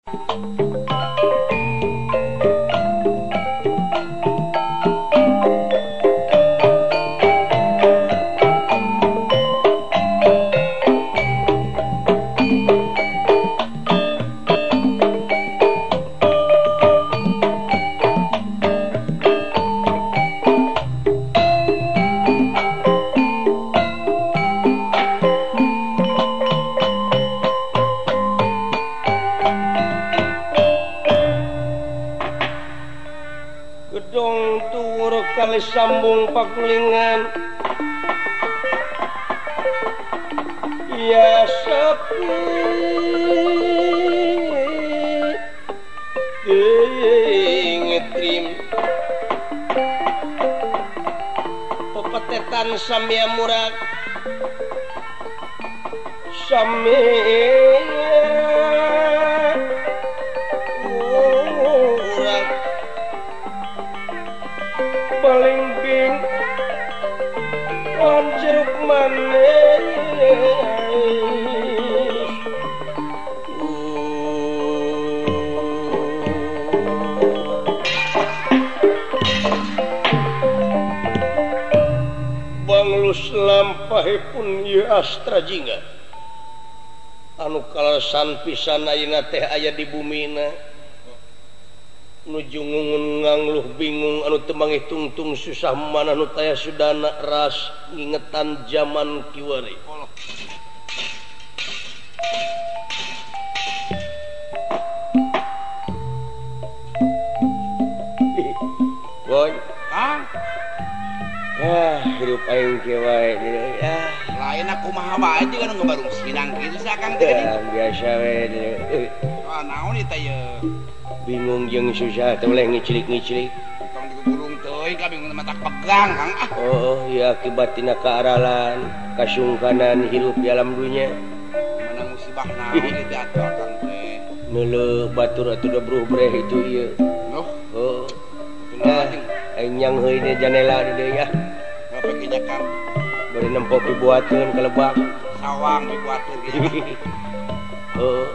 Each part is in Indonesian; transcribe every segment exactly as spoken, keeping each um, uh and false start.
Sambung pakulingan ya sepi ngetrim pepetetan samia murad samia murad paling bing on jeruk manis banglus lampahipun ieu astra jingga anu kalasan pisan ayeuna teh aya di bumina nuju ngungun ngangluh bingung anu teu manghitung-tung susah mana nu taya sudana ras ngingetan zaman kiwari boy ah ah hidup aing kieu wae ya lain aku mah wae jeung anu ngabarung sinang kitu sakang teh ya biasa we ah naon eta ye bingung jeung susah teh mulai ngicilik-ngicilik tong digulung teuing ka bingung mata pegang Kang ah oh ya akibat tina kaaralan kasungkanan hirup di alam dunia mana musibah naon itu atuh Kang teh neuleuh batur atuh da bruh breh itu ieu noh oh nah aing nyang heuy di janela di dieu ya apa kinya Kang bari nempo pibuateun ka lebak sawang pibuateun kinya oh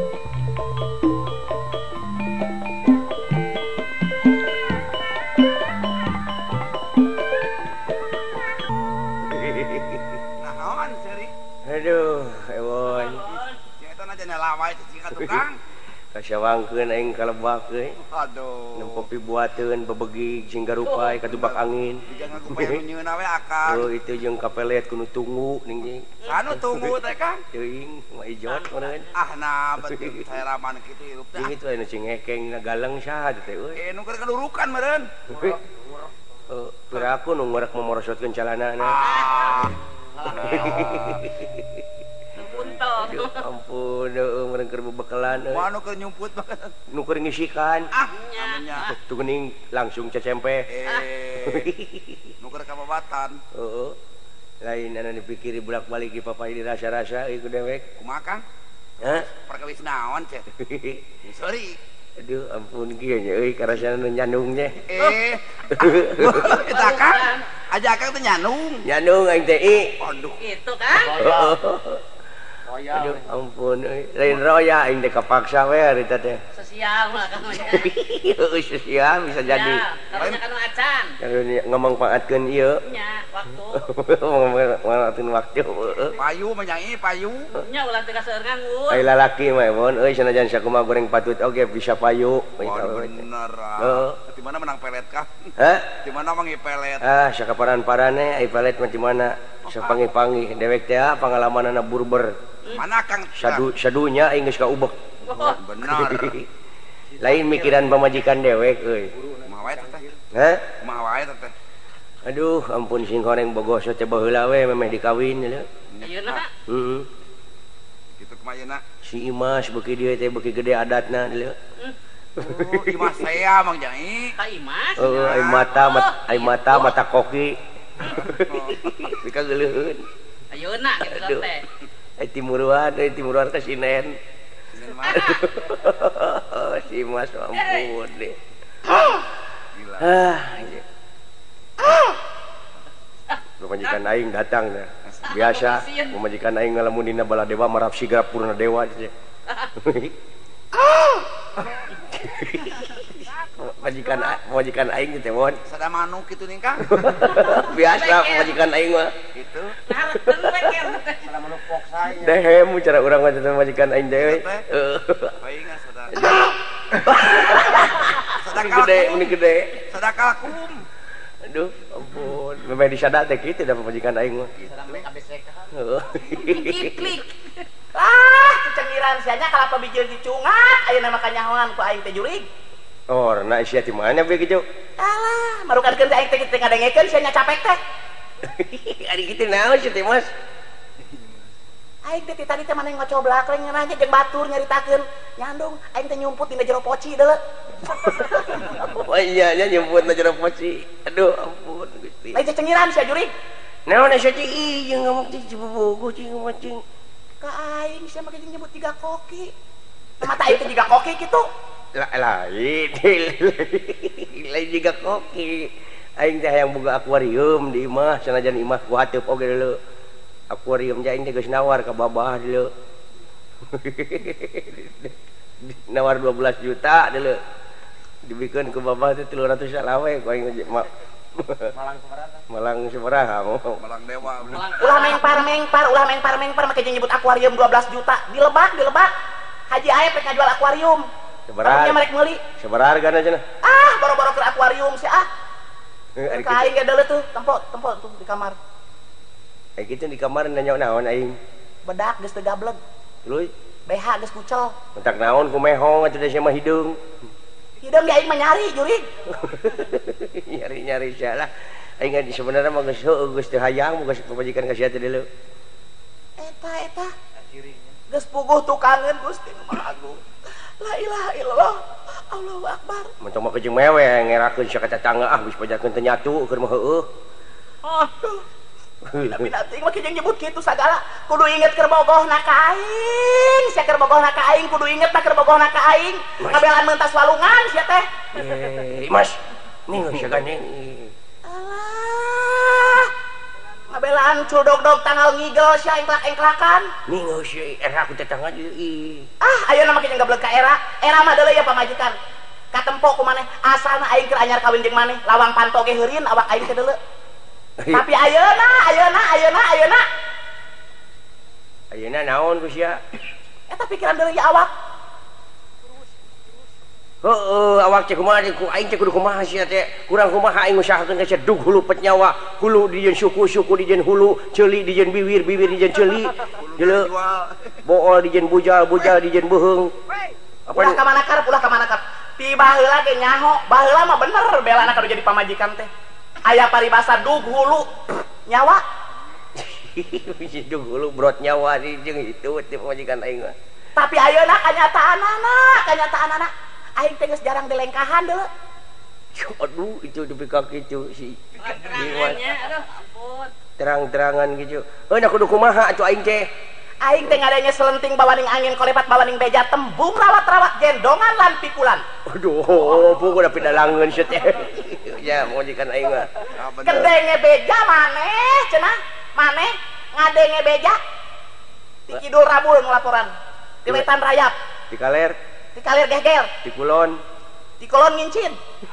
aduh ewon eta na janela wae cicing ka tukang kasawangkeun aing ka lebak euy aduh nempo pibuateun bebegig jeung garupay katubak angin jangan kupaya nyieuna we akang oh itu jeung kapelet kudu tunggu ning jeung anu tunggu teh Kang teuing mah ijot meureun ah nah betul saya raman kitu hirup teh jeung itu anu cingekeng galeng saha teh euy eh nu keur kadurukan meureun oh piraku nu ngorek memorosotkeun calanana ah punten ampun heuh meureun keur bebekalan euy anu keur nyumput banget nu keur ngisikan ah namanya tuh geuning langsung cecempe eh nu keur kababatan heeh lain anu dipikiri bolak-balik di papai dirasa-rasa ieu dewek kumaha Kang hah perkawis naon ceh sorry aduh ampun kieu nya euy karasana nu nyandung nya eh eta Kang aja Kang teh nyandung nyandung aing teh i aduh itu Kang aduh ampun euy lain roya aing teh kapaksa we harita teh sosial mah Kang euy sosial bisa jadi karunya kanu acan karunya ngomongpaatkeun ieu nya waktu ngomongpaatkeun waktu payu menyanyi payu nya ulah teh kaseueur nganggur ai lalaki mah mun euy sanajan sakumaha goreng patut oge bisa payu bener heeh di mana menang pelet Kang hah di mana mangi pelet ah sakaparan-parane ai pelet mah di mana sapangi-pangi dewek teh pangalamanana burber mana Kang sadu sadunya aing geus kaubek benar lain mikiran pamajikan dewek euy kumaha wae teh hah kumaha wae teh aduh ampun sing goreng bogoso teh baheula we memeh dikawin ya ayeuna heeh kitu kumaha si Imas beuki dieu teh beuki gede adatna dieu oh Imas saya Mang Jai ka Imas oh ai mata ai mata mata koki bika geuleuheun ayeuna kitu teh ai timuruan ai timuruan ka Sinen si Mas ampun deh ah pemajikan aing datang dah biasa pemajikan aing ngalamun dina baladewa marap siga purna dewa majikan majikan aing teh mon. Sada manuk kitu nih Kang. Biasa majikan aing mah. Gitu. Nah, hareupeun beker. Sada manuk pok saya. Dehem cara urang mah teh majikan aing deui. Heeh. Bae ingat sada. Sada gede, ini gede. Sada kalkum. Aduh, ampun. Memang disada teh kitu da majikan aing mah. Sampai kabesek. Heeh. Klik. Ah, kecengiran sianya kalapa bijil dicungat, ayeuna mah kanyahoan ku aing teh jurig. Oh, na sia ti mana be kitu? Alah, marukankeun teh aing teh teu ngadengekeun sianya capek teh. Ari kitu naon sih teh Mas? Aing teh tadi teh maneh ngocoblak reng nanya jeung batur nyaritakeun, nyandung aing teh nyumput dina jero poci deuleu. Oh iya nya nyumput na jero poci. Aduh, ampun Gusti. Lain teh cengiran sia jurig. Naon sia ti jeung ngomong ti cibogo cing macing. Ka aing sia make nyebut tiga koki. Mata aing teh tiga koki kitu. Lain, lain juga koki. Aing teh hayang boga akuarium di imah, sanajan imah ku hateup oge deuleu. Akuarium teh aing teh geus nawar ka babah deuleu. Nawar dua belas juta deuleu. Dibikeun ku babah teh tilu ratus salawe ku aing Malang sabaraha? Malang sabaraha? Malang dewa. Ulah mengpar mengpar, ulah mengpar mengpar make nyebut akuarium dua belas juta. Dilebak, dilebak. Haji aya pek ngajual akuarium. Sabaraha? Mereka meuli. Sabaraha hargana cenah? Ah, boro-boro ke akuarium sih ah. Ari Ka aing ge deuleu tuh, tempo, tempo tuh di kamar. Kayak gitu di kamar nanya naon aing. Bedak geus teu gablek. Luy, B H geus kucel. mentak naon ku mehong atuh sia mah hidung. Hideung ge aing mah nyari jurig. Nyari-nyari salah. Aing di sebenarnya mah geus heueuh geus teu hayang geus pajikan ka sia teh deuleu. Eta eta. Geus puguh tukangeun Gusti Maha Agung. La ilaha illallah. Allahu akbar. Mentok mah kejeung mewe ngerakeun sia ka tetangga ah geus pajakeun teh nyatu keur mah heueuh. Aduh. Tapi nanti mah kijeng nyebut kitu sagala kudu inget keur bogohna ka aing. Sia keur bogohna ka aing kudu inget na keur bogohna ka aing. Ngabelan mentas walungan sia teh. Eh, Mas. Nih sia gane. Alah. Ngabelan cudog-dog tanggal ngigel sia engklak-engklakan. Nih geus era ku tetangga deui. Ah, ayeuna mah kijeng gablek ka era. Era mah deuleu ya pamajikan. Katempo ku maneh asalna aing keur anyar kawin jeung maneh. Lawang panto ge heureun awak aing teh deuleu. Tapi ayeuna, ayeuna, ayeuna, ayeuna. Ayeuna naon ku sia? Eta pikiran deuleu ya awak. Heeh, awak teh kumaha ku aing teh kudu kumaha sia teh? Kurang kumaha aing usahakeun teh dug hulu pet nyawa, hulu dijieun suku-suku dijieun hulu, ceuli dijieun bibir, bibir dijieun ceuli. Deuleu. Bool dijieun bujal, bujal dijieun beuheung. Apa ulah ka mana karep, ulah ka mana karep. Ti baheula ge nyaho, baheula mah bener belana kadu jadi pamajikan teh. Aya paribasa dug hulu nyawa. Dug hulu brot nyawa di jeung itu teh pamajikan aing mah. Tapi ayeuna kanyataanana, kanyataanana aing teh geus jarang dilengkahan deuleu. Aduh, itu depi ka kitu si. Terangannya, aduh ampun. Terang-terangan gitu. Heuh kudu kumaha atuh aing teh? Aing teh ngadenge selenting bawaning angin kolepat bawaning beja tembung rawat-rawat gendongan lan pikulan. Aduh, pokok udah pidalangeun sia teh. Ya, majikan aing mah. Kendenge beja maneh cenah? Maneh ngadenge beja. Di Kidul Rabul ngelaporan. Di Wetan Rayap. Di Kaler, Di Kalir Gehgel. di Kulon. Di Kolon Ngincin.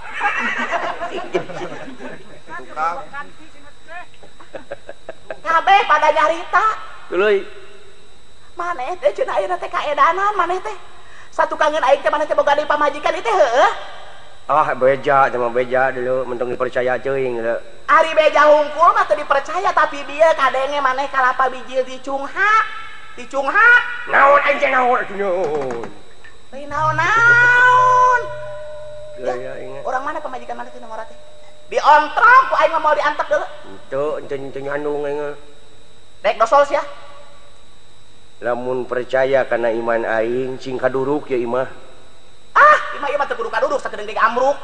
Tukang. Kabeh pada nyarita. Tuluy. Maneh teh cenah ayeuna teh kaedanan maneh teh. Satu kangen aing teh maneh teh boga di pamajikan ieu teh heueuh. Ah, beja, cuma beja dulu mentong dipercaya ceuing dulu. Ari beja hungkul mah teu dipercaya tapi bieu kadenge maneh kalapa bijil dicunghak. Dicunghak. Naon aing teh naon atuh naon? Lain naon-naon. Gaya ingat. Orang mana pamajikan mana teh nomor teh? Diontrok ku aing mah mau diantep deuleu. Teu, ente ente nyandung aing. Rek dosol sia. Lamun percaya karena iman aing cing kaduruk ya imah. Ah, imah ieu mah teu kudu kaduduk sakedeung ge amruk.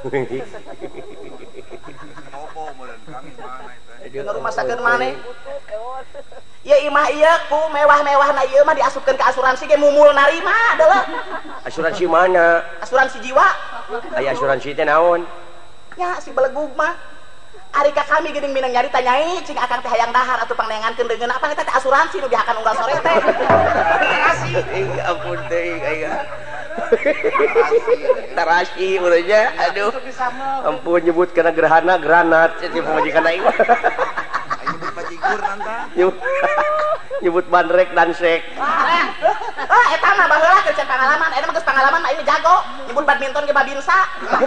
Opo meureun Kang mana eta? Ngarumasakeun maneh. Ya imah ieu ku mewah-mewahna ieu mah diasupkeun ke asuransi ge mumul narima deuleu. Asuransi mana? Asuransi jiwa. Aya asuransi teh naon? Nya si belegug mah. Ari ka kami geuning minang nyari tanyai cing akang teh hayang dahar atuh pangnengankeun deungeun apa eta teh asuransi nu bihakan unggal sore teh. Eh ampun teh aya. Tarasi urangnya. Aduh. Ampun nyebut kana gerhana granat jadi pamajikan aing. Nyebut bajigur nanta. Nyebut bandrek dan sek. Ah, eta mah baheula keur pengalaman, eta mah geus pengalaman mah ini jago. Nyebut badminton ge babinsa.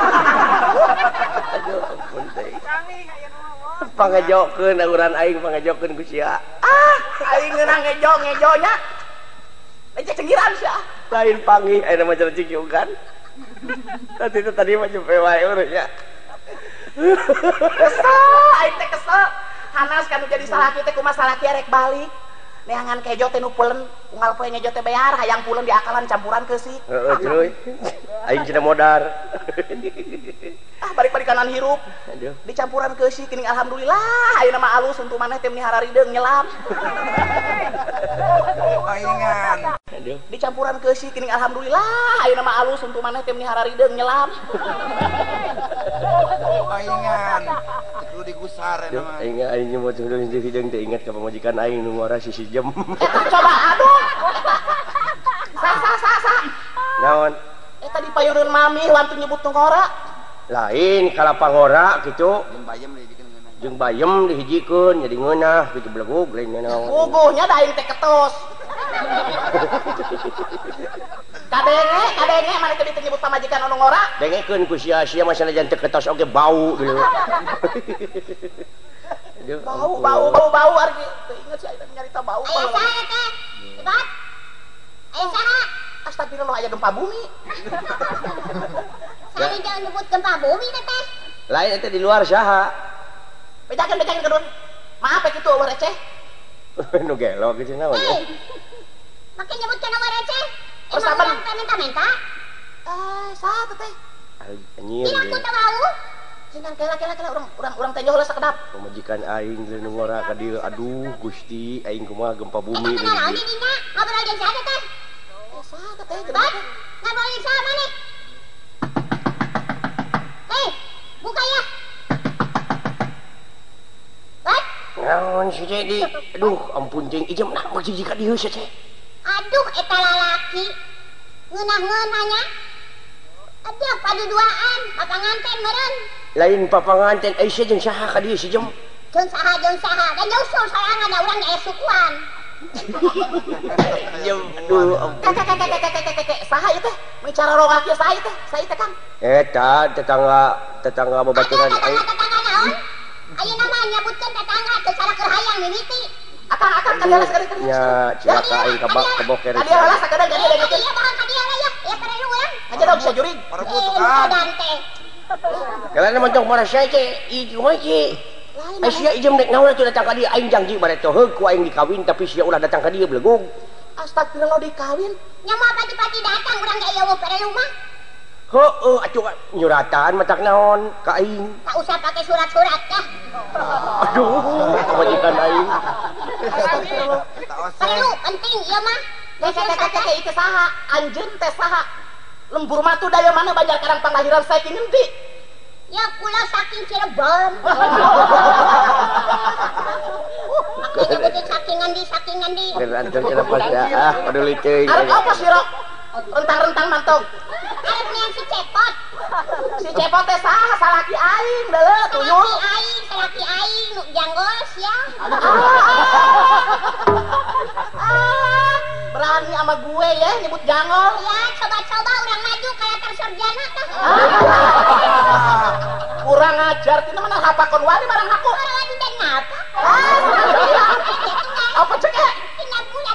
Aduh, ampun teh. Pangajokeun urang aing pangajokeun ku sia. Ah, aing ngeunang ngejo ngejonya. Lecek cenggiran sia. Lain panggih aya mah cara cikiukan. Tadi itu tadi mah jempe wae urangnya. Kesel, aing teh kesel. Hanas kan jadi salaki teh kumaha salaki rek balik. Neangan kejo teh nu peuleun, unggal poe ngejo teh bayar, hayang puleun diakalan campuran keusik. Heeh, cuy. Aing cenah modar. Ah, balik-balik kanan hirup. Aduh. Dicampuran keusik geuning alhamdulillah, ayeuna mah alus untuk maneh teh melihara rideung nyelam. Paingan. Aduh. Dicampuran keusik geuning alhamdulillah, ayeuna mah alus untuk maneh teh melihara rideung nyelam. Paingan. Itu digusar Aduh, nama. aing aing nyebut hidung hidung teh ingat ka pamajikan aing nu ngora sisi jam. Eta coba aduh. Sa sa sa sa. Naon? Eta dipayeureun mami wantu nyebut nu ngora. Lain kala pangora kitu Jeung bayem dihijikeun ngeunah. jeung bayem dihijikeun jadi ngeunah kitu belegug lain naon. Guguhnya da aing teh ketos. Kadenge, kadenge mana teh nyebut pamajikan anu ngora? Dengekeun ku sia-sia mah sanajan teu ketos oge bau gitu. Aduh, Bau, ampun. bau, bau, bau argi. Teu inget sih aing nyarita bau. Ayo saha teh? Cepat. Ayo saha? Astagfirullah aya gempa bumi. Sari jangan nyebut gempa bumi teh. Lain eta di luar saha? Bejakeun bejakeun kedun. Maaf ya kitu eueuh receh. Nu gelo gitu naon. Eh. Makin nyebut kana mah receh. Terus Emang apa? urang teh minta-minta? Eh, saha teh teh? Anjir. Tidak ku teu mau. Cenah kela kela kela urang urang urang teh heula sakedap. Pamajikan aing nu ngora ka dieu aduh Gusti aing kumaha gempa bumi Eta teh naon di dinya? Ngobrol jeung siapa teh? Eh, saha teh teh? Cepat. Ngobrol jeung siapa nih? Hei, buka ya. What? Naon si Dedi? Aduh ampun jeung ijem nak bagi ka dieu si Teh. Aduh, eta lalaki. Ngeunah-ngeunahnya. Aduh, paduduaan, papanganten meureun. Lain papanganten ai sia jeung saha ka dieu si jem. Jeung saha jeung saha, dan nyusul sorangan da urang aya sukuan. Jem aduh ampun. Kek kek kek kek kek kek saha ieu teh? Bicara rongak ieu saha ieu teh? Saha ieu teh, Kang? Eta tetangga tetangga babaturan Ada aing. tetangga-tetangga naon? Ayeuna mah nyebutkeun tetangga teu cara keur hayang mimiti. Akang akang ka dieu sekali sekali. Nya cilaka aing kabak keboker. Ka dieu heula sakadang ka dieu Eh, dengekeun. iya bahan ka dieu lah ya. Ya perelu urang. Aja dong bisa jurig. Parebut Eh, tukang. dan teh. Kalian montong para saya ce, i kumaha ci? Lain Ai sia ijem dek naon atuh datang ka dieu aing janji bare teh heug ku aing dikawin tapi sia ulah datang ka dieu belegug. astagfirullah dikawin. Nya mah pati-pati datang urang ge aya perelu mah. Heueuh atuh nyuratan matak naon ka aing. Tak usah pakai surat-surat kah? Aduh, pamajikan aing. Astagfirullah. Eta ose. Perlu penting ieu mah. Kek kek kek kek kek ieu saha? Anjeun teh saha? Lembur mah tuh daya mana banyak karang panglahiran saking endi? Ya kula saking Cirebon. Makin nyebutin saking ngendi saking ngendi. Geranteng cenah pas ya. Ah, peduli teuing. Arep apa sih, Rok? Rentang-rentang mantong. Arep nian si cepot. Si Cepot teh saha? Salaki aing deuleu tuyul. Salaki aing, salaki aing nu janggos ya. Ah, berani sama gue ya nyebut jangol. Ya, coba-coba urang maju kayak tersarjana tah. Kurang ajar tina mana hapakon wani barang aku. Orang lagi dan ngapa? Apa cek ya? Tindak bulat.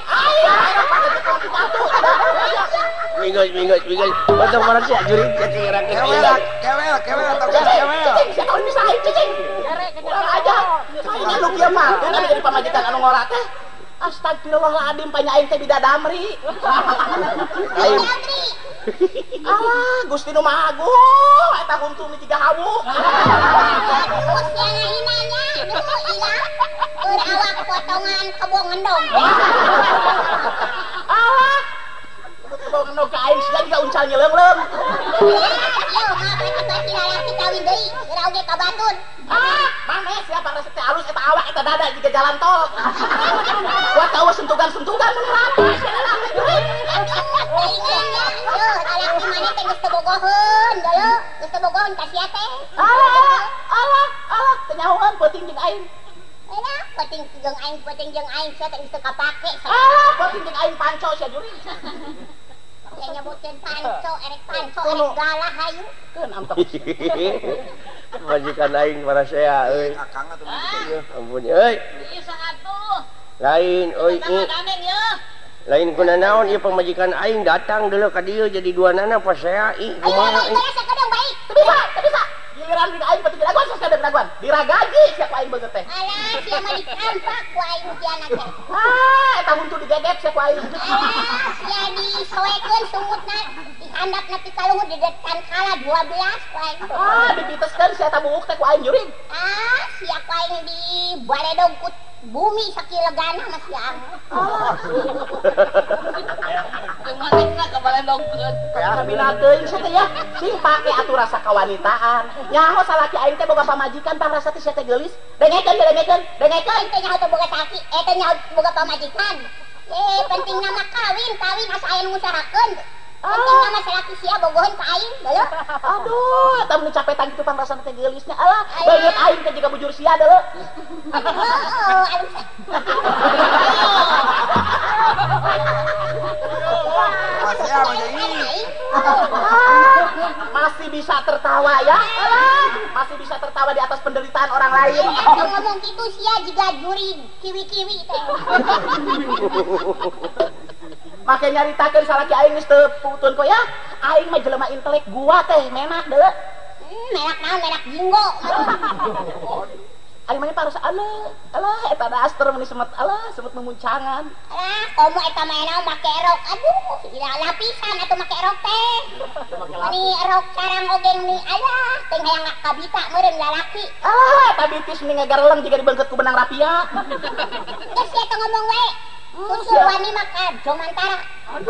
Minggus minggus minggus. Montong para sia jurig jadi gerak Kewel, kewel, kewel, tong Cicing, kewel. cicing, siapa yang bisa cicing? Kurang ajar. Kayaknya lu kieu mah, kan jadi pamajikan anu ngora teh. Astagfirullahaladzim, panya aing teh bidadamri. Aing Yamri. Ah, Gusti nu Maha Agung, eta huntung di tiga hawu. Aduh, siang hinanya. Duh, ilang. Urawak potongan kebo ngendong. Allah. Kebau kena ka aing sia juga uncal nyeleung-leung. Ya, ieu mah pati-pati lalaki kawin deui. Geura oge ka Batur. Ah, mana siapa resep teh halus eta awak eta dada juga jalan tol. Gua tahu sentugan-sentugan mun rata sia lalaki jurig. Aduh, teuingannya. Yuh, lalaki geus teu bogoheun deuleu, geus teu bogoheun ka sia teh. Alah, alah, alah, tenyahoan penting jeung aing. Enak, penting jeung aing, penting jeung aing sia teh geus teu kapake. Alah, penting jeung aing panco sia juri. Yang nyebutkeun panco, erek panco, erek galah hayu. Keun am majikan aing para saya euy. Akang atuh. Ampun euy. Ieu saatuh. Lain euy. Dameng ye. Lain kuna naon ieu pamajikan aing datang deuleu ka dieu jadi dua nana pas saya ih kumaha Ayo, ayo, sakadang baik. Teu bisa, teu bisa. Giliran dina aing penting diraguan sia sadar diraguan. Diragaji sia ku aing beungeut teh. Alah, sia mah dikampak ku aing kiana teh. Ah, eta huntu digegep sia ku aing. Alah, sia disoekeun sumutna, dihandapna ti kaluhur di depan kala dua belas ku aing. Ah, dibiteskeun sia eta buuk teh ku aing juring. Ah, sia ku aing di baledog ku bumi sakilegana mah sia. Kemana ka baledogkeun? Ka bina teuing sia teh ya. Sing pake atuh rasa kawanitaan. Nyaho salaki aing teh boga pamajikan pang rasa teh sia teh geulis. Dengekeun, dengekeun, dengekeun. Aing teh nyaho teu boga taki, eh teh nyaho boga pamajikan. Eh, pentingna mah kawin, kawin asa aya nu ngusahakeun. Pentingna mah salaki sia bogoheun ka aing, deuleu. Aduh, eta mun capetan kitu pang rasa teh geulisnya. Alah, beungeut aing teh jiga bujur sia deuleu. Oh, alus. Masih apa jadi? Masih bisa tertawa ya? Alah, masih bisa tertawa di atas penderitaan orang lain. Atuh ngomong kitu sia jiga juri kiwi-kiwi teh. Make nyaritakeun salaki aing geus teu putuan kok ya. Aing mah jelema intelek gua teh menak deuleu. Hmm, merak naon merak jinggo. Aing mah parus alah, alah eta daster mun semet alah semet memuncangan. Alah, komo eta mah naon make rok. Aduh, ila lapisan atuh make rok teh. Ani rok sarang oge ni alah, teh hayang kabita meureun lalaki. Ah, eta bitis mending ngagareleng jiga dibeungkeut ku benang rapia. Geus sia teh ngomong we. Susul wani mah ka jomantara.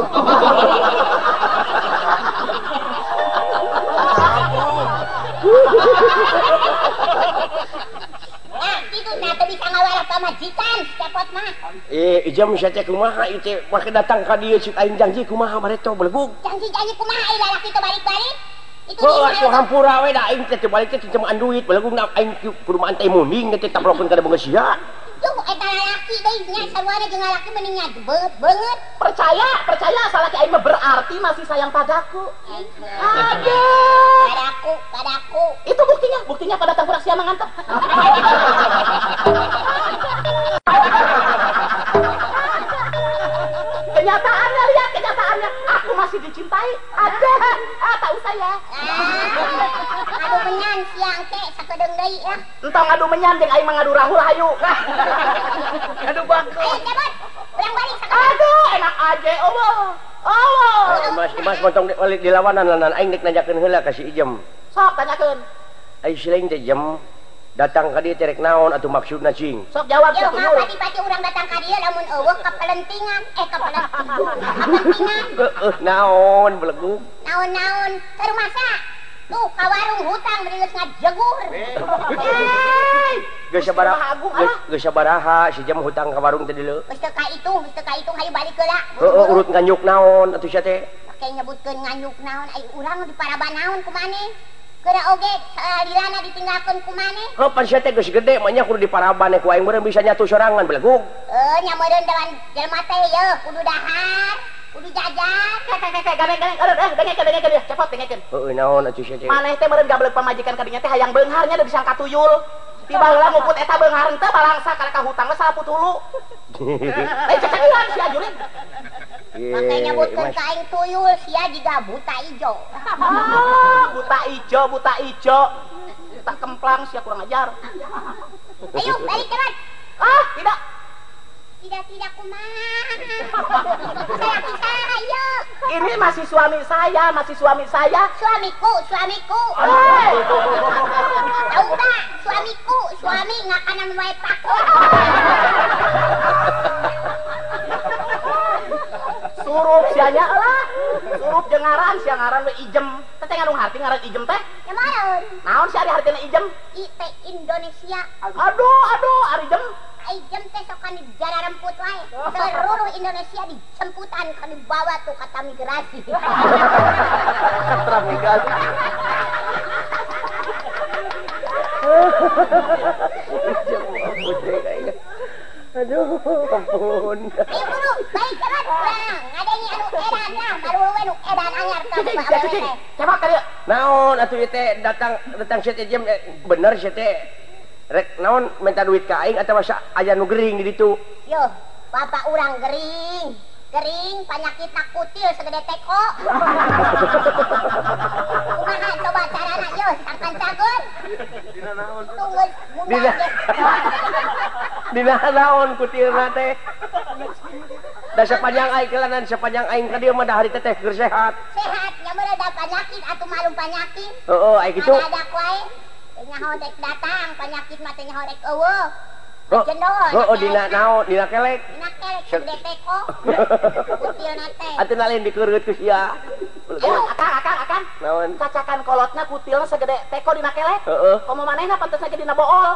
Nah, itu nah teu bisa ngawalah pamajikan, cepot mah. Eh, ijam sia teh kumaha ieu teh make datang ka dieu cik aing janji kumaha bareto belegug. Janji-janji kumaha ai lalaki teu balik-balik? Itu Heuh, di atuh hampura we da aing teh teu balik teh cuma duit belegug na aing kudu mah antei munding teh tabrokeun ka beungeut sia. Tuh, eta lalaki deui nya sarwana jeung lalaki mending nya beungeut. Percaya, percaya salaki aing mah berarti masih sayang padaku. Aduh, padaku, padaku. Itu buktinya, buktinya pada tangkurak sia mangantep. Kenyataannya lihat kenyataannya, aku masih dicintai. Ada, ah tak usah ya. Ah, aduh menyan siang teh sakedeung deui lah. Entong ngadu menyan jeung aing mangadu rahul hayu. Aduh bangku. Ayo cepet, ulang balik sakedeung. Aduh, enak aja, Allah. Allah. Eh, Mas, Mas potong balik di lawanan lanan aing dek najakeun heula ka si Ijem. Sok tanyakeun. Ai silain teh Jem datang ka dieu terek naon atuh maksudna cing. Sok jawab Yo, sok mau tuyul. pati-pati urang datang ka dieu lamun eueuh kepelentingan, eh kepelentingan. Kepentingan. Heuh, naon belegug. Naon-naon keur masa? Tuh, ka warung hutang beri geus ngajegur. Geus sabaraha? Agung, Geus ah. geus sabaraha si Jem hutang ka warung teh dieu? Geus teu ka itung, geus teu ka itung hayu balik heula. Heeh, urut nganyuk naon atuh sia teh? Pake nyebutkeun nganyuk naon, ai urang di paraban naon kumaneh? Keura oge salilana ditinggalkeun kumaneh? Heuh, pan sia teh geus gede mah nya kudu diparaban ku aing meureun bisa nyatu sorangan belegug. Eh, nya meureun dalam jelema teh yeuh kudu dahar, kudu jajan. Kek kek kek gadeng gadeng aduh eh dengekeun dengekeun ya cepot dengekeun. Heuh, naon atuh sia teh? Maneh teh meureun gableuk pamajikan ka dinya teh hayang beungharnya da disangka tuyul. Tiba heula nguput eta beunghar teh balangsa kana ka hutang geus salapu tulu. Eh cecekeun sia jurin. Makanya nyebutkeun ka aing tuyul sia jiga buta ijo. Ah, buta ijo, buta ijo. Buta kemplang sia kurang ajar. Ayo balik cepat. Ah, tidak. Tidak tidak kumaha. Saya kisah ayo. Ini masih suami saya, masih suami saya. Suamiku, suamiku. Hei. Tahu tak? Suamiku, suami ngakanan wae paku. Surup sianya lah. Surup jeung ngaran sia ngaran we Ijem. Teh ngandung harti ngaran Ijem teh. Ya maron. Naon sia ari hartina Ijem? I T Indonesia. Aduh, aduh, ari Ijem. ai jam teh sok kan jara remput wae. Seluruh Indonesia dijemputan kan dibawa tuh kata migrasi. Katra migrasi. Aduh, ampun. Ayo guru, baik cepat pulang. Ngadengin anu edan lah, baru we nu edan anyar teh. Cicing, coba kali. Naon atuh ieu teh datang datang sia teh jam bener sia teh. Rek naon minta duit ka aing atawa aya nu gering di ditu. Yo, bapak urang gering. Gering penyakit nak kutil segede teko. Kumaha coba carana yo, sangkan cagur. Dina naon? Tunggu Dina. Dina naon kutilna teh. Da sapanjang aing kelanan sapanjang aing ka dieu mah da hari teh keur sehat. Sehat, nya meureun ada penyakit atuh malum penyakit. Heeh, aya kitu. Ada kuai. Nya hodek datang, penyakit mah teh nya hodek eueuh. Oh, Jendol. oh, dina naon, dina kelek. Dina kelek segede teko. Kutilna teh. Atuh nalin dikeureut ku sia. Ayo, akang, akang, akang. Naon? Cacakan kolotna kutilna segede teko dina kelek. Heeh. Komo manehna pantes aja dina bool.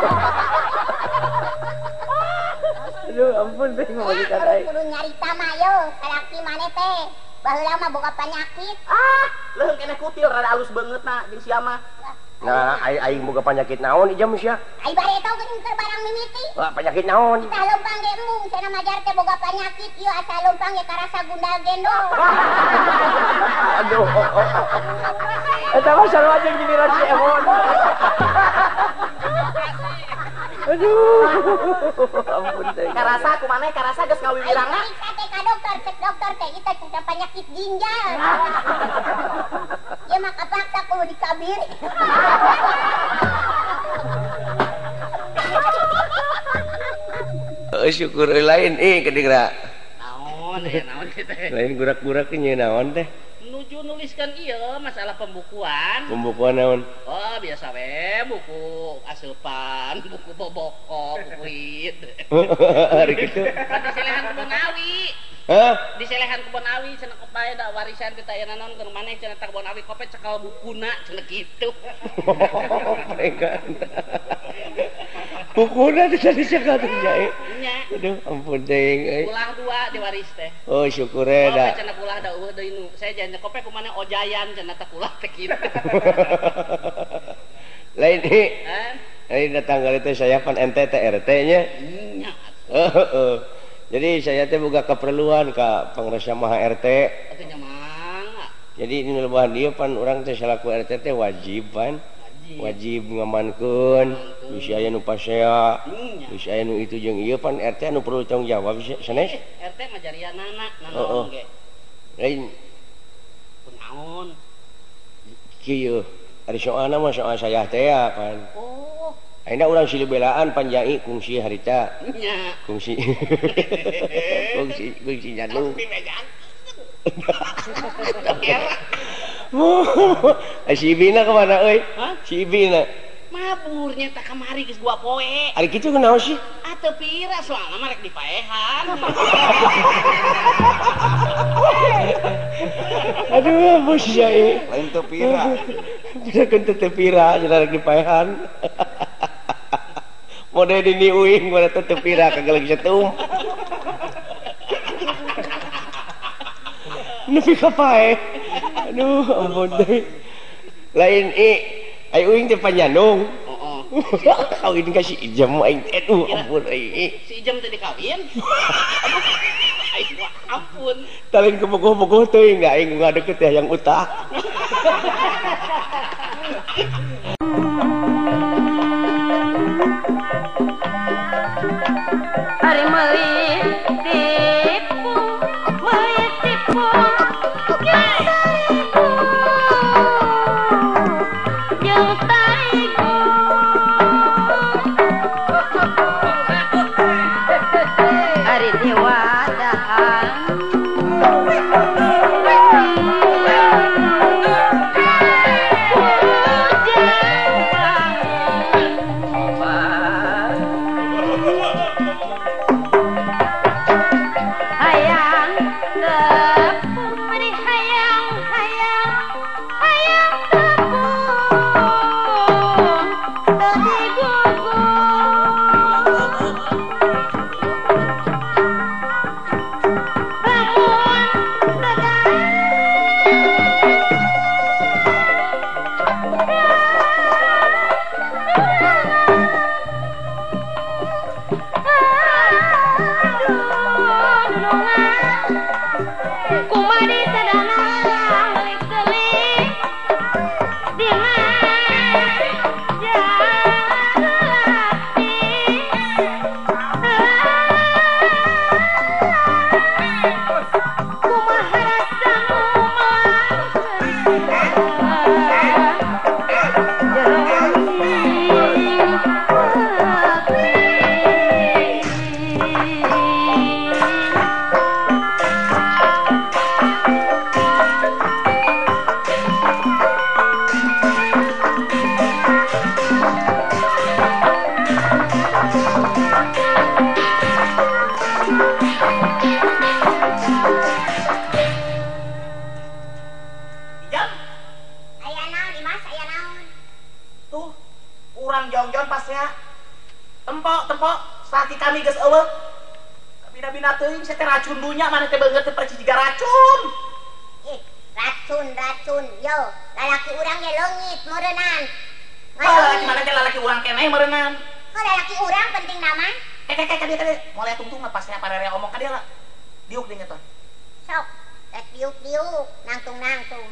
Aduh, ampun teh Ya, ngomong ka kudu aing. kudu nyarita mah yo, salaki maneh teh. Baheula mah boga penyakit. Ah, leuheung keneh kutil rada alus beungeut na jeung sia mah. Nah, aing aing boga penyakit naon ijam sia? Ai bare tau geuning keur barang mimiti. Wah, penyakit naon? Tah leumpang ge embung, cenah majar teh boga penyakit ieu asa leumpang ge karasa gundal gendong. Aduh. Eta mah sarua jeung giliran si Emon. Aduh. Ampun teh. Karasa kumaneh karasa geus ngawiwirangna. Ai periksa teh ka dokter, cek dokter teh itu teh penyakit ginjal. Ieu mah kapaksa kudu dikabiri. Oh, syukur lain eh kedengra. Naon ya naon teh. Lain gurak-gurak nya naon teh? Nuju nuliskan iya masalah pembukuan. Pembukuan naon? Oh biasa we buku asupan, buku boboko, buku it. Hari kitu. Di selehan kebon awi. Hah? Di selehan kebon awi cenah kopaya da warisan kita aya naon keur maneh cenah ta kebon awi kopet cekal bukuna cenah kitu. Mereka. Bukuna di sana cekal teh jae. Nya. Aduh, ampun teh. Ulah dua diwaris teh. Oh, syukur ya Oh, da. cenah kulah da eueuh deui nu. Saya janji kopek kumaneh ojayan cenah ta kulah teh kitu. Lain eh. Hah? Lain datang kali teh saya pan N T T R T-nya. Nya. Heeh. Jadi saya teh boga keperluan ka Pangresa Maha R T. Atuh nya mangga. Jadi ini lebahan dia pan urang teh salaku R T teh wajib pan. Wajib. Wajib ngamankeun bisi aya nu pasea. Nya. Bisi aya nu itu jeung ieu pan R T anu perlu tanggung jawab sanes. R T mah jarianana Heeh. nanaon ge. Lain Kunaon? kieu ari soalna mah soal saya teh ya pan. Oh, Ayeuna urang silih belaan panjai kungsi harita. nya. Kungsi. kungsi kungsi nyanu. Ay, si Ibina kemana euy? Hah? Si Ibina. Maburnya tak kamari geus dua poe. Ari kitu kunaon sih? Atuh pira soalna mah rek dipaehan. Aduh, bos jai. Lain teu pira. Bedakeun teh teu pira, cenah rek dipaehan. Mode dini uing mode teh teu pira kageuleuh setum. Nepi ka pae. Aduh, ampun teh. Lain eh ai uing teh panyanung. Heeh. Kawin ka si Ijam aing aduh ampun ai. Si Ijam teh dikawin. Ai wah ampun. Talin ke bogoh-bogoh teuing enggak aing ngadeukeut teh yang utak. Ari meuli tipu, meuli tipu, jeung taigu, jeung taigu. Ari diwadahan. Hujan. jauh-jauh pas ya. Tempok, tempok, sakit kami geus eueuh. Bina-bina teuing saya teh racun dunya mana teh beungeut teh percis jiga racun. Ih, racun, racun. Yo, lalaki urang ge leungit meureunnan. Oh, lalaki mana teh lalaki urang keneh meureunnan. Oh, lalaki urang penting nama. Eh, eh, eh, kadi tadi mulai tungtung mah pasnya parere omong ka dia lah. Diuk dinya tuh. Sok, rek diuk-diuk, nangtung-nangtung.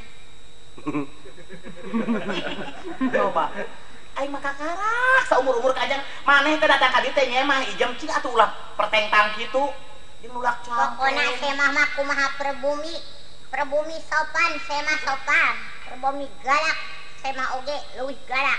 Coba. Aing mah kakarak saumur-umur kajang maneh teh datang ka dieu teh nyemah ijem cing atuh ulah pertengtang kitu. Jeung nulak cangkeng. Pokona semah mah kumaha perbumi. Perbumi sopan, semah sopan. Perbumi galak, semah oge leuwih galak.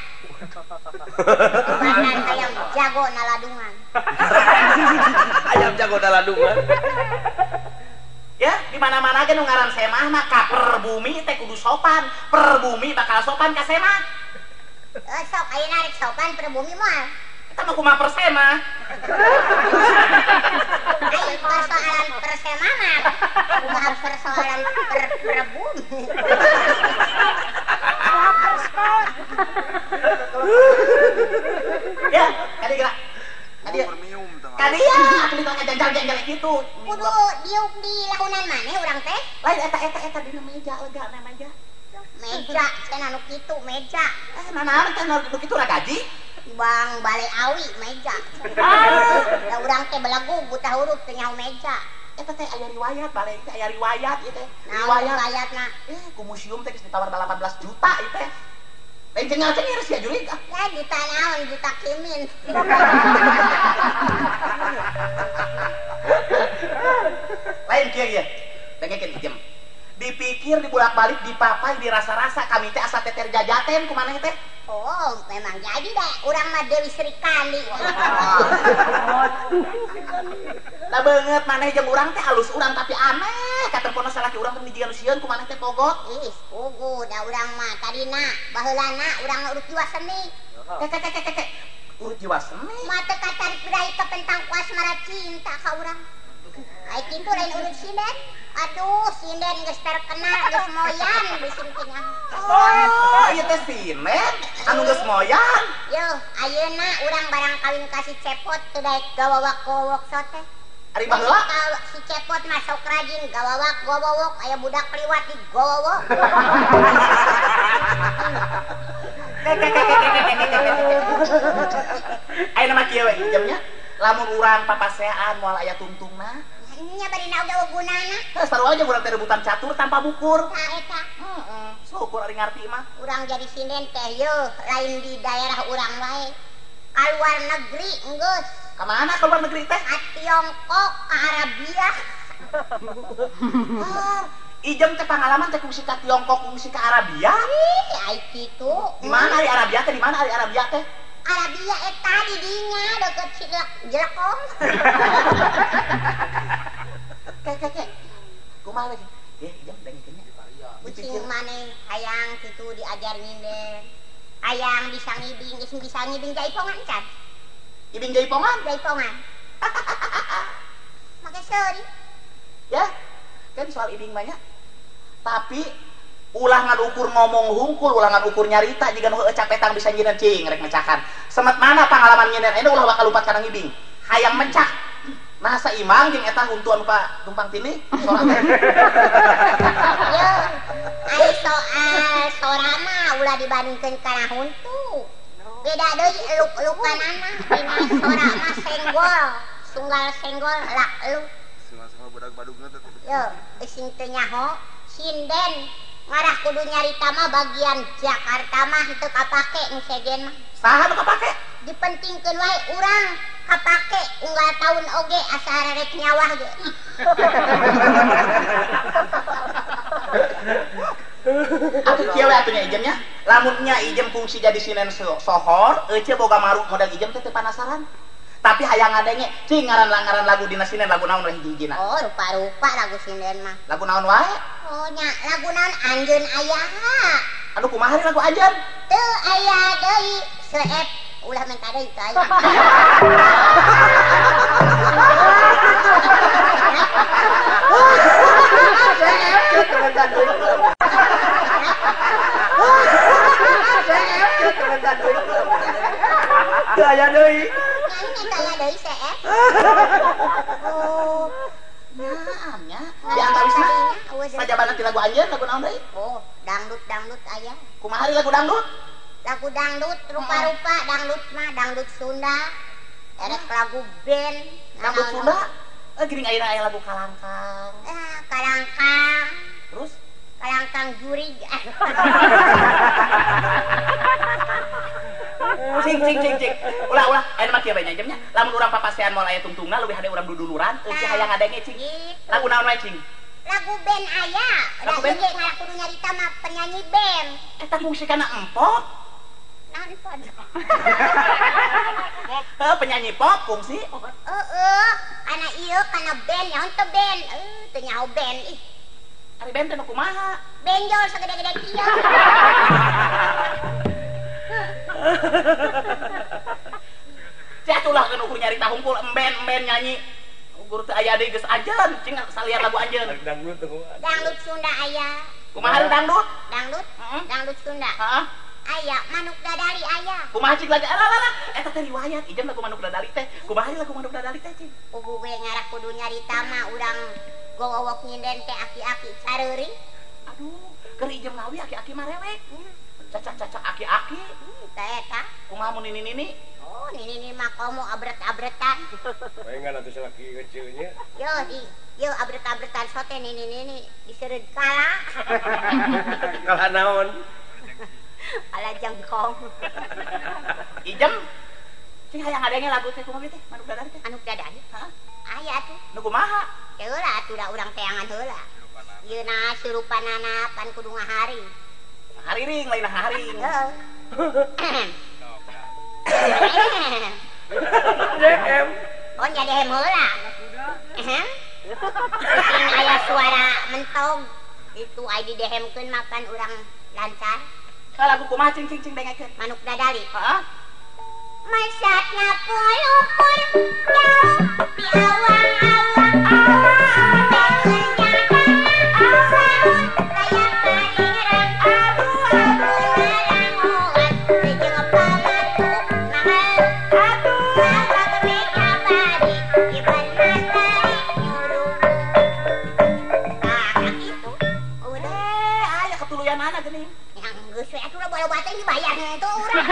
Banan hayam jago naladungan. Ayam jago daladungan. Ya, di mana-mana ge nu ngaran semah mah ka perbumi teh kudu sopan. Perbumi bakal sopan ka semah. Eh, sok ayeuna rek sopan perbumi moal. Eta mah kumaha persemah. Ayo persoalan persema mah. Kumaha persoalan per perbumi. Ya, kadi gerak. Kadi. Kadi ya, aku ditanya janjal-janjal gitu. Kudu diuk di lahunan maneh urang teh? Lain eta eta eta dina meja lega na meja. Meja, cenah nu kitu meja. Eh, nanaon teh nu kitu ra gaji? Bang bale awi meja. Da urang teh belagu buta huruf teh nyaho meja. Eta teh aya riwayat, bale teh aya riwayat ieu teh. Naon riwayatna? Eh, ku museum teh geus ditawar delapan belas juta ieu teh. Lain cengal-cengir sia jurig. Ya juta naon, juta kimin. Lain kieu ieu. Dengekeun ijem. Dipikir dibulak-balik dipapai dirasa-rasa kami teh asa teter jajaten kumaneh teh. Oh, memang jadi dah urang mah Dewi Sri Kandi. Da beungeut maneh jeung urang teh halus urang tapi aneh. Katempono salaki urang teh dijigan sieun kumaneh teh pogot. Ih, pugu da urang mah tadina baheulana urang urut jiwa seni. Kek kek kek kek. Urut jiwa seni. Mah teu katarik bidai kepentang kuas asmara cinta ka urang. Ai kitu lain urut sinden. Aduh, sinden geus terkenal geus moyan bisin tinggal. Oh, ieu teh sinden anu geus moyan. Yo, ayeuna urang barang kawin kasih cepot teu daek gawawak-gawawak teh. Ari baheula Si cepot mah sok rajin gawawak gawawak aya budak liwat di gawawak. Ayeuna mah kieu we ijemnya. Lamun urang papasean moal aya tungtungna. Nya bari naon gunana? Geus sarua aja urang teh rebutan catur tanpa bukur. Tah eta. Heeh, syukur ari ngarti mah. Urang jadi sinden teh yeuh lain di daerah urang wae. Ka luar negeri enggeus. Ka mana ka luar negeri teh? Ka Tiongkok, ka Arabia. Ah, ijem teh pangalaman teh kungsi ka Tiongkok, kungsi ka Arabia. Ih, ai kitu. Di mana ari Arabia teh? Di mana ari Arabia teh? Arabia eta di dinya deket Cilek Jelekong. Kek kek kek. Kumaha lagi? Ya, ijem dengekeun nya. Kucing maneh hayang kitu diajar nyinden. Hayang bisa ngibing, geus bisa ngibing jaipongan can. Ibing jaipongan? Jaipongan. Make seuri. Ya, kan soal ibing mah nya. Tapi ulah ngadukur ngomong hungkul, ulah ngadukur nyarita jika nu heueuh capetang bisa nyieun cing rek mecakan. Semet mana pangalaman nyieun ena ulah bakal lupat kana ngibing. Hayang mencak. Nah saimang jeung eta huntuan pa tumpang tini sora teh. Yo, ai soal sora mah ulah dibandingkeun kana huntu. Beda deui eluk-elukanana, dina sora mah senggol, sunggal senggol lak eluk. Sengal-sengal budak badugna teh. Yo, euing teu nyaho, sinden ngarah kudu nyarita mah bagian Jakarta mah teu kapake engsejen mah. Saha nu kapake? Dipentingkeun wae urang kapake unggal tahun oge asa rek nyawah ge. Atuh kieu we atuh nya ijemnya. Lamun nya ijem fungsi jadi sinen sohor, euceul boga maru modal ijem teh penasaran. Tapi hayang ngadenge, cing ngaran-ngaran lagu dina sinen lagu naon we hiji-hijina. Oh, rupa-rupa lagu sinden mah. Lagu naon wae? Oh, nya lagu naon anjeun aya. Aduh kumaha lagu ajan? Teu aya deui seep ulah minta deui teh. Teu aya deui. Nyanyi eta aya deui C F. Oh. Naam nya. Di antawisna sajabana ti lagu anjeun lagu naon deui? Oh, dangdut dangdut aya. Kumaha lagu dangdut? Lagu dangdut rupa-rupa dangdut mah dangdut Sunda. Erek lagu band. Dangdut Sunda? Eh geuning ayeuna aya lagu kalangkang. Eh, kalangkang. Terus Kalangkang jurig. cing cing cing cing. Ulah ulah aya mah kieu bae nya jamnya. Lamun urang papasean moal aya tungtungna leuwih hade urang duduluran, eueuh ci hayang ngadenge cing. Lagu naon wae cing? Lagu band aya. Lagu band? Ge ngarak kudu nyarita mah penyanyi band. Eta fungsi kana empot. Naon pod? Heuh penyanyi pop fungsi. Heeh, kana ieu kana band nyaon teh band. Eh, teu nyaho band ih. Ari band teh kumaha? Benjol sagede-gede kieu. Cih atulah kan ukur nyari tahungkul emben-emben nyanyi. Ukur teh aya deui geus ajeun, cing salian lagu anjeun. Dangdut teu. Dangdut Sunda aya. Kumaha dangdut? Dangdut? Heeh. Dangdut Sunda. Heeh. Aya manuk dadali aya. Kumaha cing lagi? Alah alah. Eta teh riwayat, ijem lagu manuk dadali teh. Kumaha lagu manuk dadali teh cing? Kudu we ngarak kudu nyarita mah urang gowok nyinden teh aki-aki careuring. Aduh, keur ijem ngawi aki-aki mah rewek. Cacak-cacak aki-aki. Hmm, teh eta. Kumaha mun nini-nini? Oh, nini nini mah komo abret-abretan. Bae ngan atuh salaki kecil nya. Yo di, yo abret-abretan sote nini nini diseureud kala. Kalah naon? Ala jengkong. Ijem. Cing hayang ngadenge lagu teh kumaha teh? Manuk dadali teh. Manuk dadali. Hah? Aya tuh. Nu kumaha? Heula atuh da urang teangan heula. Ieu na surupanana pan kudu ngahari. Hariring lain haring. Heeh. D M. Oh nya dehem heula. Heeh. Sing aya suara mentog itu ai didehemkeun makan urang lancar. Ka lagu kumaha cing cing cing dengekeun? Manuk dadali. Heeh. Masaknya pelupur jauh di awang-awang Belenya awang kayak kadiran abu-abu lalangoan Sejeng pamatu mahal awak meka badi Iban matahari nyuruh Nah itu udah Aya ketuluyan anak geuning. yang geus we atuh bola bate dibayar itu urang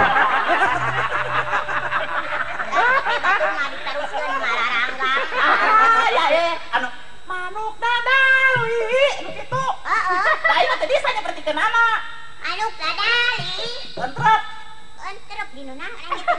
mah diteruskeun mararanggang. Ah, ya ya anu manuk dadali anu kitu. Heeh. Lain mah tadi saya pertikeun nama. Manuk dadali. Kontrap. Entrep di nuna anu kitu.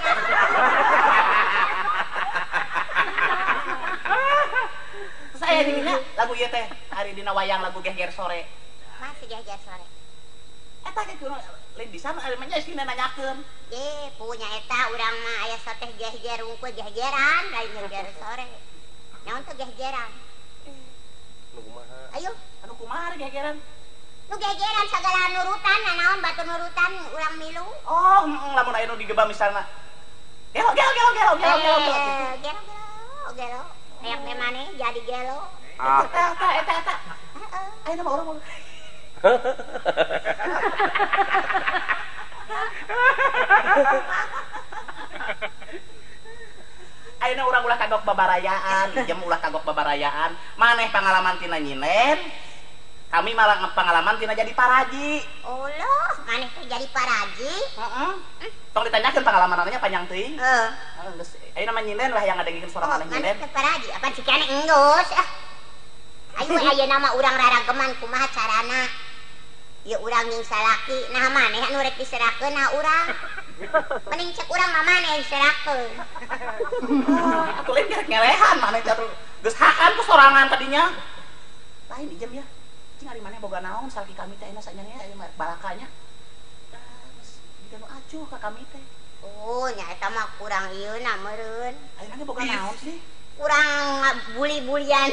Saya dinginnya lagu ieu teh hari dina wayang lagu geger sore. Masih jajar sore. Eta kitu lain bisa mah mah geus kina nanyakeun. Ye, punya eta urang mah aya sateh geger unggul gegeran lain geger sore. Naon teh gegeran? Nu kumaha? Ayo, Anu kumaha gegeran? nu gegeran sagala nurutan, naon batu nurutan urang milu. Oh, heeh lamun aya nu digeba misalna. Gelo gelo gelo gelo gelo gelo. Eh, Gelo gelo, gelo. Kayak memane jadi gelo. Ah. Eta eta eta eta. Heeh. Ayeuna mah urang mah ayeuna urang ulah kagok babarayaan, ijem ulah kagok babarayaan. Maneh pangalaman tina nyinen, kami malah pangalaman tina jadi paraji. Allah, maneh teh jadi paraji. Heeh. Tong ditanyakeun pangalaman namanya panjang teuing. Heeh. Heeh, geus ayeuna mah nyinen wah yang ngadengikeun suara Oh, maneh maneh nyinen. teh paraji, apa sih kana enggeus ah. Ayo aya nama urang rarageman kumaha carana? Ieu urang jeung salaki, nah maneh anu rek diserahkeun na urang. Mending cek urang mah maneh diserahkeun. Atuh lain gerek ngelehan maneh teh geus hakan ku sorangan tadinya. Lain ijem ya. Cing ari maneh boga naon salaki kami teh enak sanyana aya balakanya. Geus diganu acuh ka kami teh. Oh, nya eta mah kurang ieu na meureun. Ari maneh boga naon sih? Kurang buli-bulian.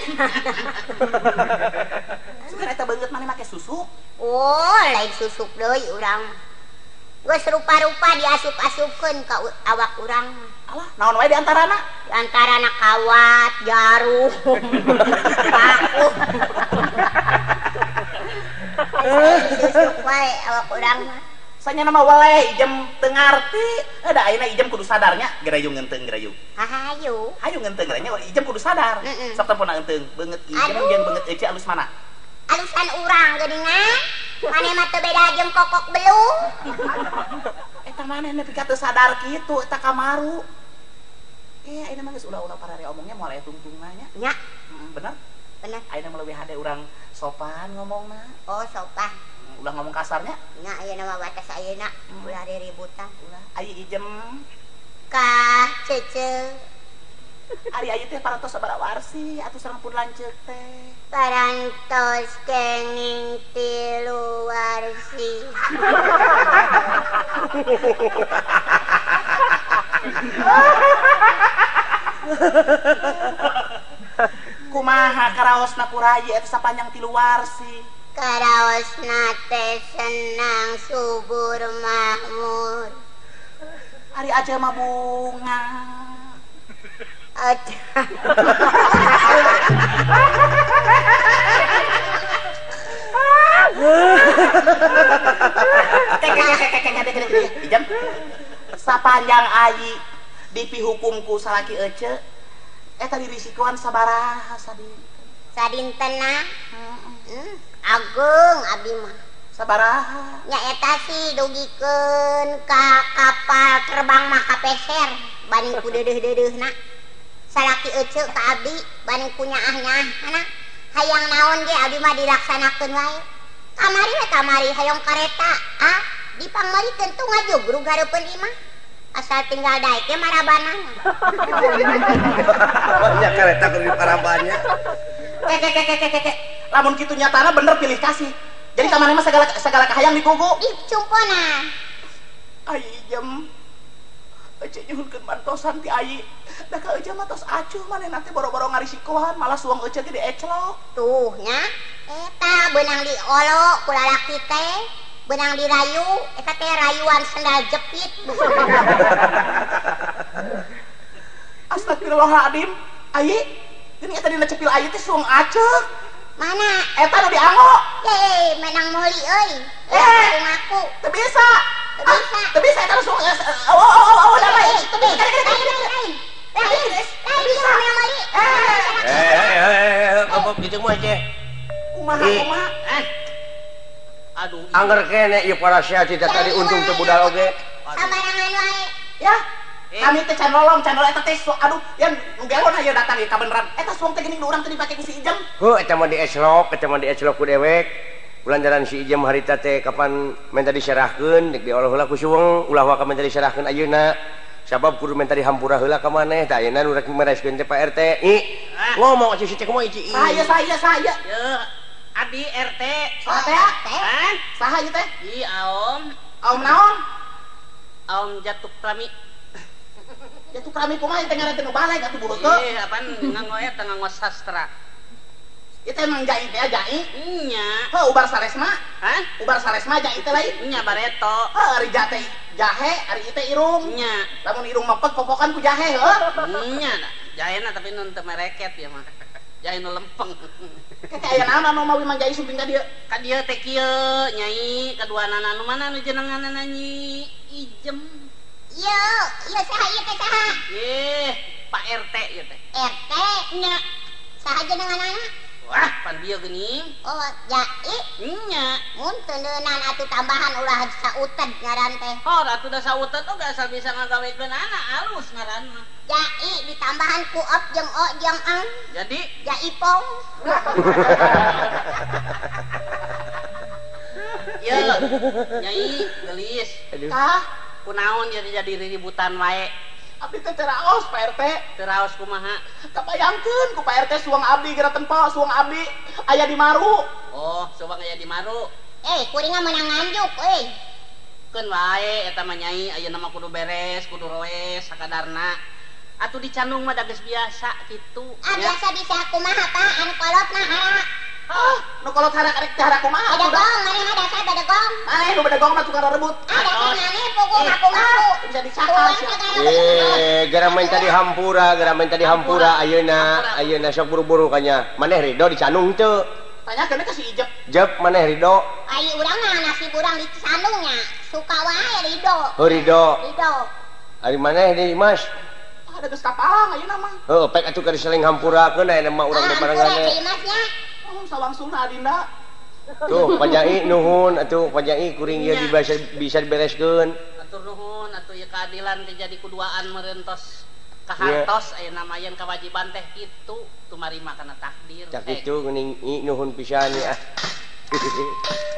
Sugan eta beungeut maneh make susuk. Oh, lain susuk deui urang. Geus rupa-rupa diasup-asupkeun ka awak urang. Alah, naon wae di antarana? Di antarana kawat, jarum, paku. Susuk wae awak urang mah. Sanya nama waleh ijem teu ngarti. Ada ayeuna ijem kudu sadarnya gerayung ngenteung gerayung. Hahayu. Hayu ngenteung gerayung ijem kudu sadar. Mm-mm. Sok tempona ngenteung beungeut ijem Aduh. jeung beungeut ece alus mana? Alusan urang geuningan. Mane mah teu beda jeung kokok belung. Eta maneh nepi ka teu sadar kitu eta kamaru. Eh ayeuna mah geus ulah-ulah parare omongnya moal aya tungtungna nya. Nya, Heeh, bener. bener. Ayeuna mah leuwih hade urang sopan ngomongna. Oh, sopan. Ulah ngomong kasarnya. Nya ayeuna mah batas ayeuna ulah riributan. Ulah ayi ijem Kah cece ari ayeuna teh parantos sabaraha warsi atuh sareng pun lanceuk teh. parantos kenging tilu warsi. Kumaha karaosna kurayi eta sapanjang tilu warsi. Karaosna teh senang subur makmur. Ari aja mah bunga. Aduh. Ijem sapanjang ayi dipihukumku salaki ece eta dirisikoan sabaraha sadi Sadintena hmm, agung abdi mah. sabaraha Nya eta sih dugikeun ka kapal terbang mah kapeser banding ku deudeuh-deudeuhna. Salaki ece ka abdi banding ku nyaah-nyaahna. Hayang naon ge abdi mah dilaksanakeun wae. Kamari we kamari hayong kareta. Ah, dipangmalikeun tuh ngajugrug hareupeun imah. Asal tinggal daek ge marabanana. Banyak kereta keur di parabannya. kek kek kek kek kek lamun kitu nyatana bener pilih kasih. Jadi kamane mah segala segala kahayang dikugu. Di cumpona. Ayi ijem ece nyuhunkeun mantosan ti ayi. Da ka ece mah tos acuh manehna teh boro-boro ngarisikoan malah suang ece ge dieclok. Tuh nya eta benang diolo ku lalaki teh. Benang dirayu, eta teh rayuan sendal jepit. Astagfirullahaladzim. Ayi, ini eta dina cepil ayi teh suang acuh. Mana? Eta nu dianggo. Yeay, menang meuli euy. Eh. Ngaku. Teu bisa. Teu bisa. Teu bisa eta nu suang. Oh oh oh oh da bae. Teu bisa. Lain. Lain. Lain bisa menang meuli. Eh, eh, eh, apa gitu mah Ceh? Kumaha Ih. kumaha? Eh. Aduh. Angger kene ieu para sia cita tadi untung teu budal oge. Sabarangan wae. Ya. Eh. Kami teh can lolong, can lolong eta teh su- aduh, yan nu galon aya datang ieu ka beneran. Eta suang teh geuning nu urang teh dipake ku si Ijem. Heuh eta mah dieslok, eta mah dieslok ku dewek. Kulantaran si Ijem harita teh kapan minta diserahkeun, dek diolah heula ku suweng, ulah wae minta diserahkeun ayeuna. Sabab kudu minta dihampura heula ka maneh, tah ayeuna nu rek mereskeun teh Pak R T. Ih, ngomong atuh si Cek moal ici. Saya saya saya. Ye, Adi R T. Saha teh? Hah? Saha ieu teh? Di Aom, Aum naon? Aom Jatuk Prami. Ya tuh kami kumaha teh ngaran teh nu balek atuh buheuh. Eh, apaan nganggo eta nganggo sastra. Ieu teh emang jai teh jai. Nya. Heuh ubar saresma. Hah? Ubar saresma jai teh lain. Nya bareto. Heuh ari jate jahe, ari ieu teh irung. Nya. Lamun irung mepet popokan ku jahe heuh. Nya. Jahena tapi nun teu mereket ya mah. Jahe nu lempeng. Kek aya naon anu mawi manjai sumping ka dieu. Ka dieu teh kieu Nyai, kaduanana anu mana nu jenenganna Nyi Ijem. Yo, yo saha ieu teh saha? Yeh, Pak R T ieu teh. R T. Nya. Saha jenenganana? Wah, pan bieu geuning. Oh, jai. Nya. Mun teuneunnan atuh tambahan ulah sauted ngaran teh. Hor atuh da sautet oge asal bisa ngagawekeun anak alus ngaranna. Jai ditambahan ku op jeung o jeung ang. Jadi Jaipong. ya Nyai gelis. Tah, Kunaon jadi jadi riributan wae. abdi teh teraos Pak R T. Teu raos kumaha? Kabayangkeun ku Pak R T suang abdi geura tempo suang abdi aya di Maru. Oh, coba aya di Maru. Eh, kuringan menang nganjuk euy. Keun wae eta mah Nyai ayeuna mah kudu beres, kudu roes sakadarna. Atuh di Candung mah da geus biasa kitu. Ah, nya. biasa bisa kumaha Pak? Anu kolotna hara. Ah, nu kolot hara karek teh hara kumaha Ada atuh da. gong, maneh ada saya ada gong. Maneh nu bedegong mah tukang rebut. Ada kan maneh pukul Eh, ngaku-ngaku. bisa disakal sia. Eh, gara main tadi hampura, gara main tadi hampura ayeuna, ayeuna sok buru-buru kanya. Maneh Ridho di Canung teu. Tanyakeun ka si Ijep. Jep maneh Ridho. Ai urang mah nasib urang di Sandungnya suka wae Ridho. Oh Ridho. Ridho. Ari maneh deui Mas? Ada geus kapalang ayeuna mah. Heuh pek atuh keur seling hampurakeun aya mah urang bebarengan Hampura we. deui Masnya. Oh, sawangsungna adinda. Tuh Pajai nuhun atuh Pajai kuring ieu bisa bisa dibereskeun. Atur nuhun atuh ieu keadilan teh jadi kuduaan meureun tos kahartos aya namayan kewajiban teh kitu tumarima kana takdir. Cak kitu geuning i nuhun pisan ya.